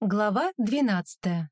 Глава 12.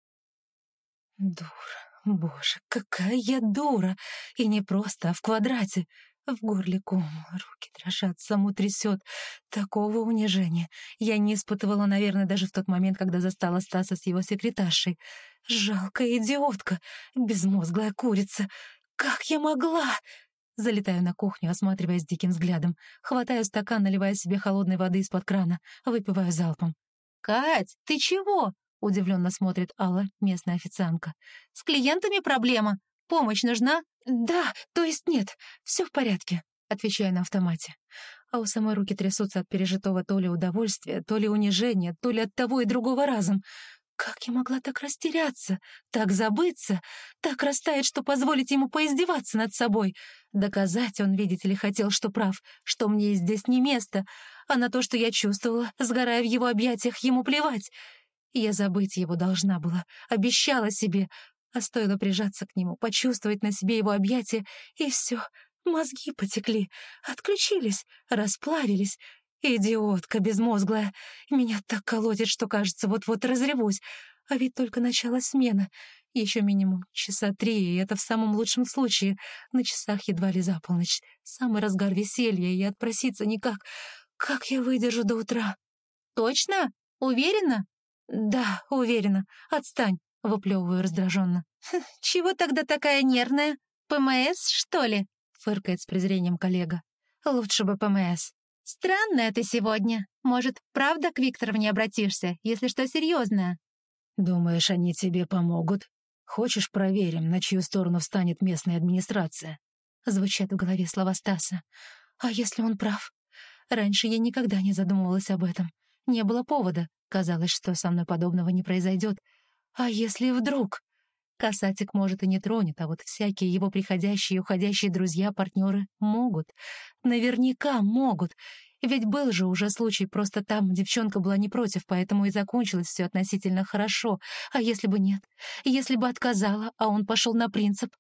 Дура, боже, какая я дура! И не просто, а в квадрате. В горле ком, руки дрожат, саму трясет. Такого унижения я не испытывала, наверное, даже в тот момент, когда застала Стаса с его секретаршей. Жалкая идиотка, безмозглая курица. Как я могла? Залетаю на кухню, осматриваясь диким взглядом. Хватаю стакан, наливая себе холодной воды из-под крана, выпиваю залпом. «Кать, ты чего?» — удивленно смотрит Алла, местная официантка. «С клиентами проблема? Помощь нужна?» «Да, то есть нет, все в порядке», — отвечаю на автомате. А у самой руки трясутся от пережитого то ли удовольствия, то ли унижения, то ли от того и другого разом. Как я могла так растеряться, так забыться, так растаять, что позволить ему поиздеваться над собой? Доказать он, видите ли, хотел, что прав, что мне здесь не место, а на то, что я чувствовала, сгорая в его объятиях, ему плевать. Я забыть его должна была, обещала себе, а стоило прижаться к нему, почувствовать на себе его объятия, и все, мозги потекли, отключились, расплавились. Идиотка безмозглая. Меня так колотит, что, кажется, вот-вот разревусь. А ведь только начало смены. Еще минимум часа 3, и это в самом лучшем случае. На часах едва ли за полночь. Самый разгар веселья, и отпроситься никак. Как я выдержу до утра? Точно? Уверена? Да, уверена. Отстань, выплевываю раздраженно. Чего тогда такая нервная? ПМС, что ли? Фыркает с презрением коллега. Лучше бы ПМС. «Странная ты сегодня. Может, правда к Викторовне обратишься, если что серьезное?» «Думаешь, они тебе помогут? Хочешь, проверим, на чью сторону встанет местная администрация?» Звучат в голове слова Стаса. «А если он прав? Раньше я никогда не задумывалась об этом. Не было повода. Казалось, что со мной подобного не произойдет. А если вдруг? Касатик, может, и не тронет, а вот всякие его приходящие и уходящие друзья, партнеры могут. Наверняка могут. Ведь был же уже случай, просто там девчонка была не против, поэтому и закончилось все относительно хорошо. А если бы нет? Если бы отказала, а он пошел на принцип?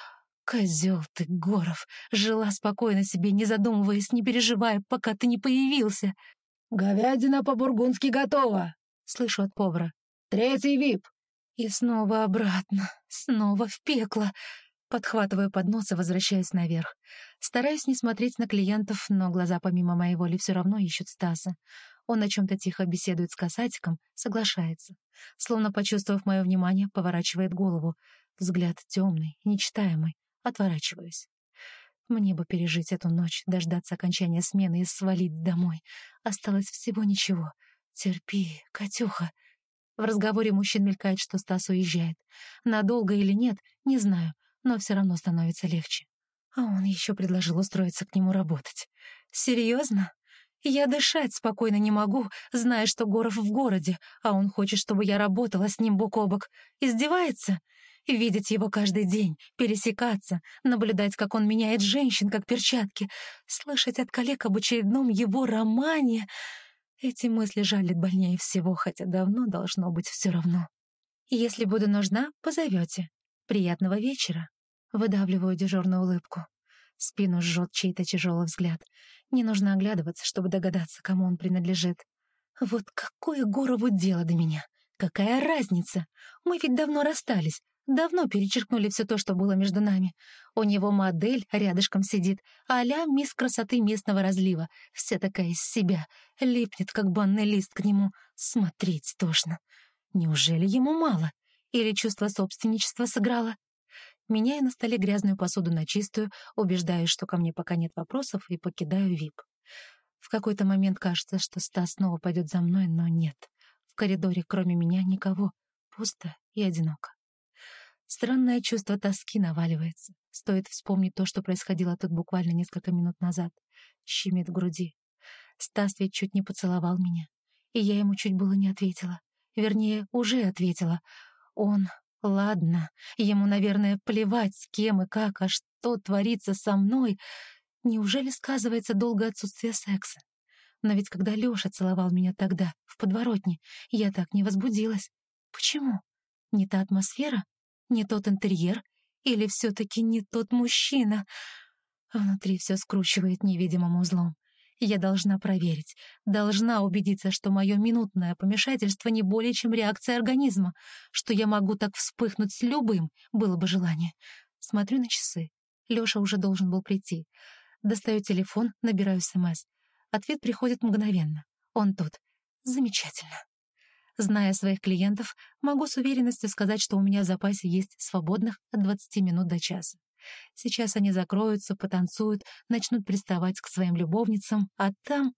Козел ты, Горов, жила спокойно себе, не задумываясь, не переживая, пока ты не появился. «Говядина по-бургундски готова!» — Слышу от повара. «Третий вип!» И снова обратно, снова в пекло. Подхватываю поднос и возвращаюсь наверх. Стараюсь не смотреть на клиентов, но глаза помимо моей воли все равно ищут Стаса. Он о чем-то тихо беседует с касатиком, соглашается. Словно почувствовав мое внимание, поворачивает голову. Взгляд темный, нечитаемый. Отворачиваюсь. Мне бы пережить эту ночь, дождаться окончания смены и свалить домой. Осталось всего ничего. Терпи, Катюха. В разговоре мужчин мелькает, что Стас уезжает. Надолго или нет, не знаю, но все равно становится легче. А он еще предложил устроиться к нему работать. Серьезно? Я дышать спокойно не могу, зная, что Горов в городе, а он хочет, чтобы я работала с ним бок о бок. Издевается? Видеть его каждый день, пересекаться, наблюдать, как он меняет женщин, как перчатки, слышать от коллег об очередном его романе. Эти мысли жалят больнее всего, хотя давно должно быть все равно. Если буду нужна, позовете. Приятного вечера. Выдавливаю дежурную улыбку. Спину жжет чей-то тяжелый взгляд. Не нужно оглядываться, чтобы догадаться, кому он принадлежит. Вот какое Горову дело до меня? Какая разница? Мы ведь давно расстались. Давно перечеркнули все то, что было между нами. У него модель рядышком сидит, а-ля мисс красоты местного разлива. Вся такая из себя. Липнет, как банный лист к нему. Смотреть тошно. Неужели ему мало? Или чувство собственничества сыграло? Меняю на столе грязную посуду на чистую, убеждаюсь, что ко мне пока нет вопросов, и покидаю ВИП. В какой-то момент кажется, что Стас снова пойдет за мной, но нет. В коридоре, кроме меня, никого. Пусто и одиноко. Странное чувство тоски наваливается. Стоит вспомнить то, что происходило тут буквально несколько минут назад. Щемит в груди. Стас ведь чуть не поцеловал меня. И я ему чуть было не ответила. Вернее, уже ответила. Он... Ладно, ему, наверное, плевать, с кем и как, а что творится со мной. Неужели сказывается долгое отсутствие секса? Но ведь когда Лёша целовал меня тогда, в подворотне, я так не возбудилась. Почему? Не та атмосфера? Не тот интерьер? Или все-таки не тот мужчина? Внутри все скручивает невидимым узлом. Я должна проверить, должна убедиться, что мое минутное помешательство не более чем реакция организма, что я могу так вспыхнуть с любым, было бы желание. Смотрю на часы. Лёша уже должен был прийти. Достаю телефон, набираю СМС. Ответ приходит мгновенно. Он тут. Замечательно. Зная своих клиентов, могу с уверенностью сказать, что у меня в запасе есть свободных от 20 минут до часа. Сейчас они закроются, потанцуют, начнут приставать к своим любовницам, а там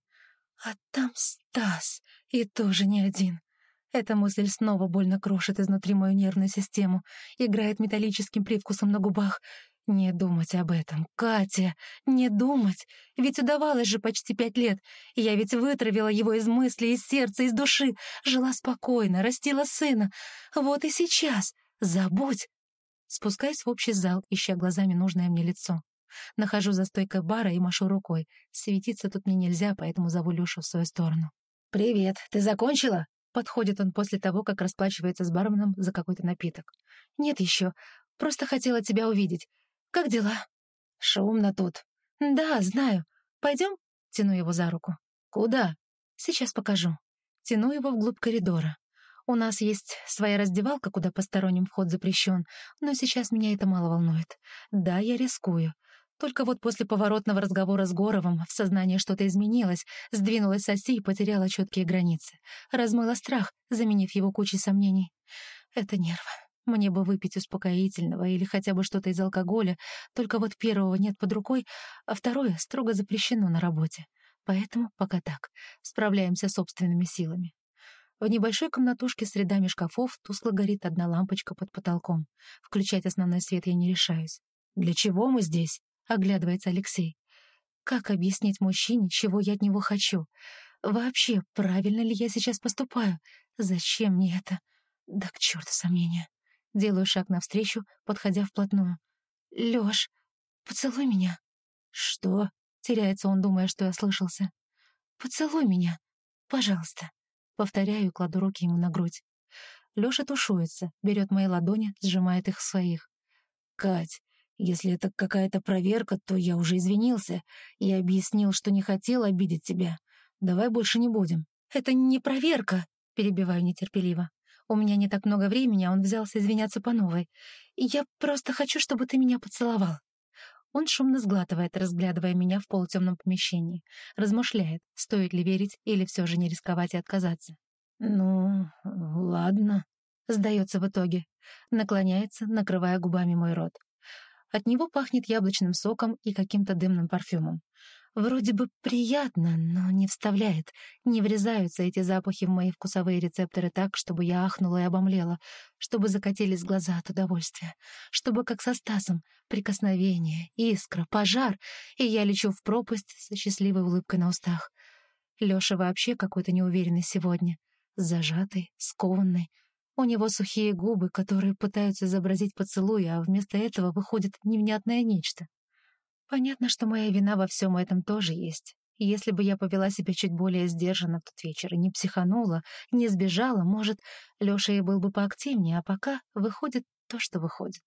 Стас, и тоже не один. Эта мысль снова больно крошит изнутри мою нервную систему, играет металлическим привкусом на губах. Не думать об этом, Катя, не думать. Ведь удавалось же почти 5 лет. Я ведь вытравила его из мыслей, из сердца, из души. Жила спокойно, растила сына. Вот и сейчас. Забудь. Спускаюсь в общий зал, ища глазами нужное мне лицо. Нахожу за стойкой бара и машу рукой. Светиться тут мне нельзя, поэтому зову Лёшу в свою сторону. «Привет, ты закончила?» Подходит он после того, как расплачивается с барменом за какой-то напиток. «Нет еще. Просто хотела тебя увидеть. Как дела?» «Шумно тут». «Да, знаю. Пойдем?» Тяну его за руку. «Куда?» «Сейчас покажу». Тяну его вглубь коридора. У нас есть своя раздевалка, куда посторонним вход запрещен, но сейчас меня это мало волнует. Да, я рискую. Только вот после поворотного разговора с Горовым в сознании что-то изменилось, сдвинулась с оси и потеряла четкие границы. Размыла страх, заменив его кучей сомнений. Это нервы. Мне бы выпить успокоительного или хотя бы что-то из алкоголя, только вот первого нет под рукой, а второе строго запрещено на работе. Поэтому пока так. Справляемся собственными силами. В небольшой комнатушке с рядами шкафов тускло горит одна лампочка под потолком. Включать основной свет я не решаюсь. «Для чего мы здесь?» — оглядывается Алексей. «Как объяснить мужчине, чего я от него хочу? Вообще, правильно ли я сейчас поступаю? Зачем мне это? Да к черту сомнения». Делаю шаг навстречу, подходя вплотную. «Лёш, поцелуй меня». «Что?» — теряется он, думая, что я слышался. «Поцелуй меня, пожалуйста». Повторяю и кладу руки ему на грудь. Лёша тушуется, берет мои ладони, сжимает их в своих. «Кать, если это какая-то проверка, то я уже извинился и объяснил, что не хотел обидеть тебя. Давай больше не будем». «Это не проверка», — перебиваю нетерпеливо. «У меня не так много времени, а он взялся извиняться по новой. Я просто хочу, чтобы ты меня поцеловал». Он шумно сглатывает, разглядывая меня в полутемном помещении. Размышляет, стоит ли верить или все же не рисковать и отказаться. «Ну, ладно», — сдается в итоге. Наклоняется, накрывая губами мой рот. От него пахнет яблочным соком и каким-то дымным парфюмом. Вроде бы приятно, но не вставляет. Не врезаются эти запахи в мои вкусовые рецепторы так, чтобы я ахнула и обомлела, чтобы закатились глаза от удовольствия, чтобы, как со Стасом, прикосновение, искра, пожар, и я лечу в пропасть со счастливой улыбкой на устах. Лёша вообще какой-то неуверенный сегодня, зажатый, скованный. У него сухие губы, которые пытаются изобразить поцелуй, а вместо этого выходит невнятное нечто. Понятно, что моя вина во всем этом тоже есть. Если бы я повела себя чуть более сдержанно в тот вечер и не психанула, не сбежала, может, Лёша и был бы поактивнее, а пока выходит то, что выходит.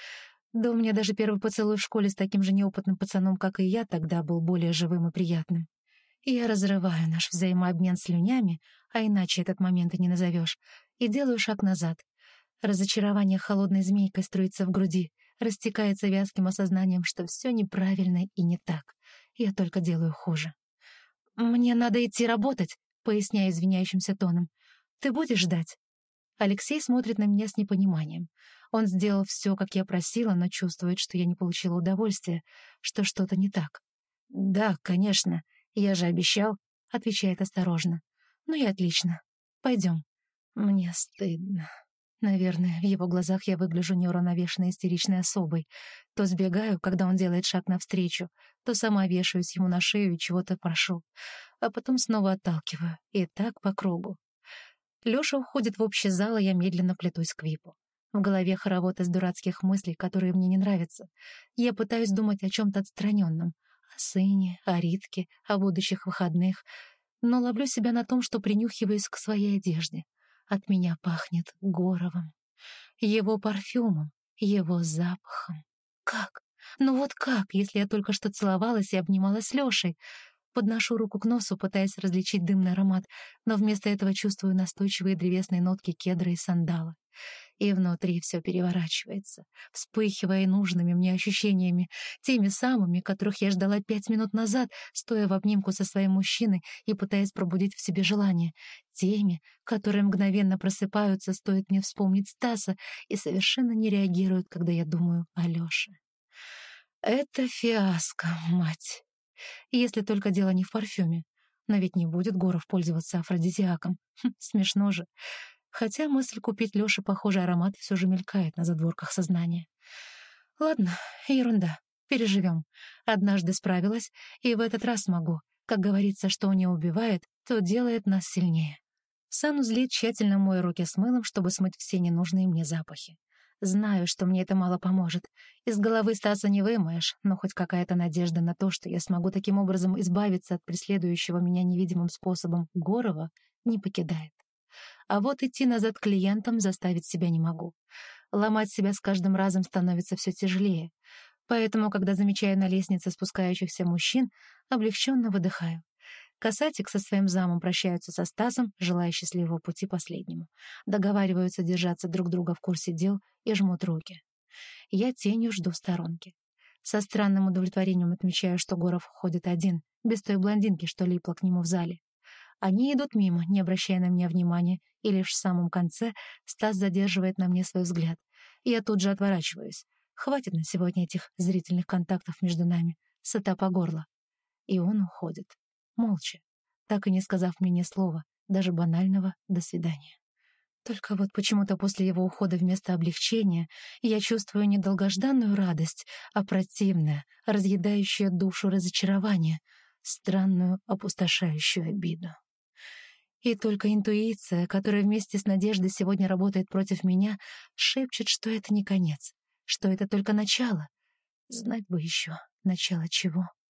Да у меня даже первый поцелуй в школе с таким же неопытным пацаном, как и я, тогда был более живым и приятным. Я разрываю наш взаимообмен слюнями, а иначе этот момент и не назовешь, и делаю шаг назад. Разочарование холодной змейкой струится в груди, растекается вязким осознанием, что все неправильно и не так. Я только делаю хуже. «Мне надо идти работать», — поясняю извиняющимся тоном. «Ты будешь ждать?» Алексей смотрит на меня с непониманием. Он сделал все, как я просила, но чувствует, что я не получила удовольствия, что что-то не так. «Да, конечно, я же обещал», — отвечает осторожно. «Ну и отлично. Пойдем». Мне стыдно. Наверное, в его глазах я выгляжу неуравновешенной истеричной особой. То сбегаю, когда он делает шаг навстречу, то сама вешаюсь ему на шею и чего-то прошу, а потом снова отталкиваю, и так по кругу. Лёша уходит в общий зал, и я медленно плетусь к Випу. В голове хоровод из дурацких мыслей, которые мне не нравятся. Я пытаюсь думать о чем-то отстраненном. О сыне, о Ритке, о будущих выходных. Но ловлю себя на том, что принюхиваюсь к своей одежде. От меня пахнет Горовым. Его парфюмом, его запахом. Как? Ну вот как, если я только что целовалась и обнималась с Лёшей? Подношу руку к носу, пытаясь различить дымный аромат, но вместо этого чувствую настойчивые древесные нотки кедра и сандала. И внутри все переворачивается, вспыхивая нужными мне ощущениями, теми самыми, которых я ждала 5 минут назад, стоя в обнимку со своим мужчиной и пытаясь пробудить в себе желание, теми, которые мгновенно просыпаются, стоит мне вспомнить Стаса, и совершенно не реагируют, когда я думаю о Лёше. Это фиаско, мать. Если только дело не в парфюме. Но ведь не будет Горов пользоваться афродизиаком. Смешно же. Хотя мысль купить Лёше похожий аромат все же мелькает на задворках сознания. Ладно, ерунда. Переживем. Однажды справилась, и в этот раз могу. Как говорится, что не убивает, то делает нас сильнее. В санузле тщательно мою руки с мылом, чтобы смыть все ненужные мне запахи. Знаю, что мне это мало поможет. Из головы Стаса не вымоешь, но хоть какая-то надежда на то, что я смогу таким образом избавиться от преследующего меня невидимым способом Горова, не покидает. А вот идти назад к клиентам заставить себя не могу. Ломать себя с каждым разом становится все тяжелее. Поэтому, когда замечаю на лестнице спускающихся мужчин, облегченно выдыхаю. Касатик со своим замом прощаются со Стасом, желая счастливого пути последнему. Договариваются держаться друг друга в курсе дел и жмут руки. Я тенью жду в сторонке. Со странным удовлетворением отмечаю, что Горов ходит один, без той блондинки, что липла к нему в зале. Они идут мимо, не обращая на меня внимания, и лишь в самом конце Стас задерживает на мне свой взгляд. Я тут же отворачиваюсь. Хватит на сегодня этих зрительных контактов между нами. Сыта по горло. И он уходит. Молча, так и не сказав мне ни слова, даже банального «до свидания». Только вот почему-то после его ухода вместо облегчения я чувствую не долгожданную радость, а противное, разъедающее душу разочарование, странную, опустошающую обиду. И только интуиция, которая вместе с надеждой сегодня работает против меня, шепчет, что это не конец, что это только начало. Знать бы еще, начало чего.